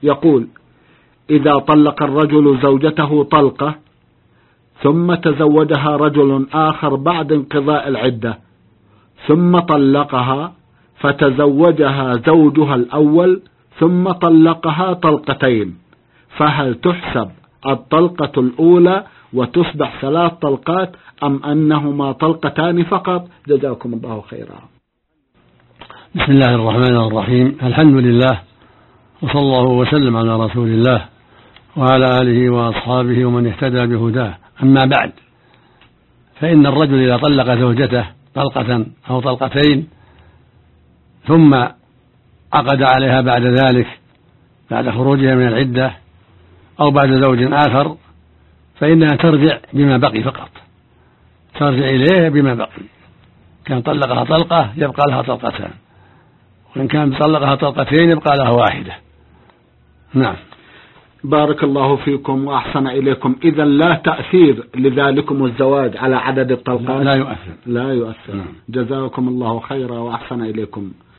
يقول: إذا طلق الرجل زوجته طلقة ثم تزوجها رجل آخر بعد انقضاء العدة ثم طلقها، فتزوجها زوجها الأول ثم طلقها طلقتين، فهل تحسب الطلقة الأولى وتصبح 3 طلقات أم أنهما طلقتان فقط؟ جزاكم الله خيرا. بسم الله الرحمن الرحيم. الحمد لله، وصلى الله وسلم على رسول الله وعلى آله وأصحابه ومن اهتدى بهداه. أما بعد، فإن الرجل إذا طلق زوجته طلقة أو طلقتين ثم عقد عليها بعد ذلك بعد خروجها من العدة أو بعد زوج آخر، فإنها ترجع بما بقي فقط، ترجع إليه بما بقي. كان طلقها طلقة يبقى لها طلقتان، وإن كان طلقها طلقتين يبقى لها واحدة. نعم. بارك الله فيكم وأحسن إليكم. إذا لا تأثير لذلكم الزواج على عدد الطلقات؟ لا يؤثر. لا يؤثر. جزاكم الله خيرا وأحسن إليكم.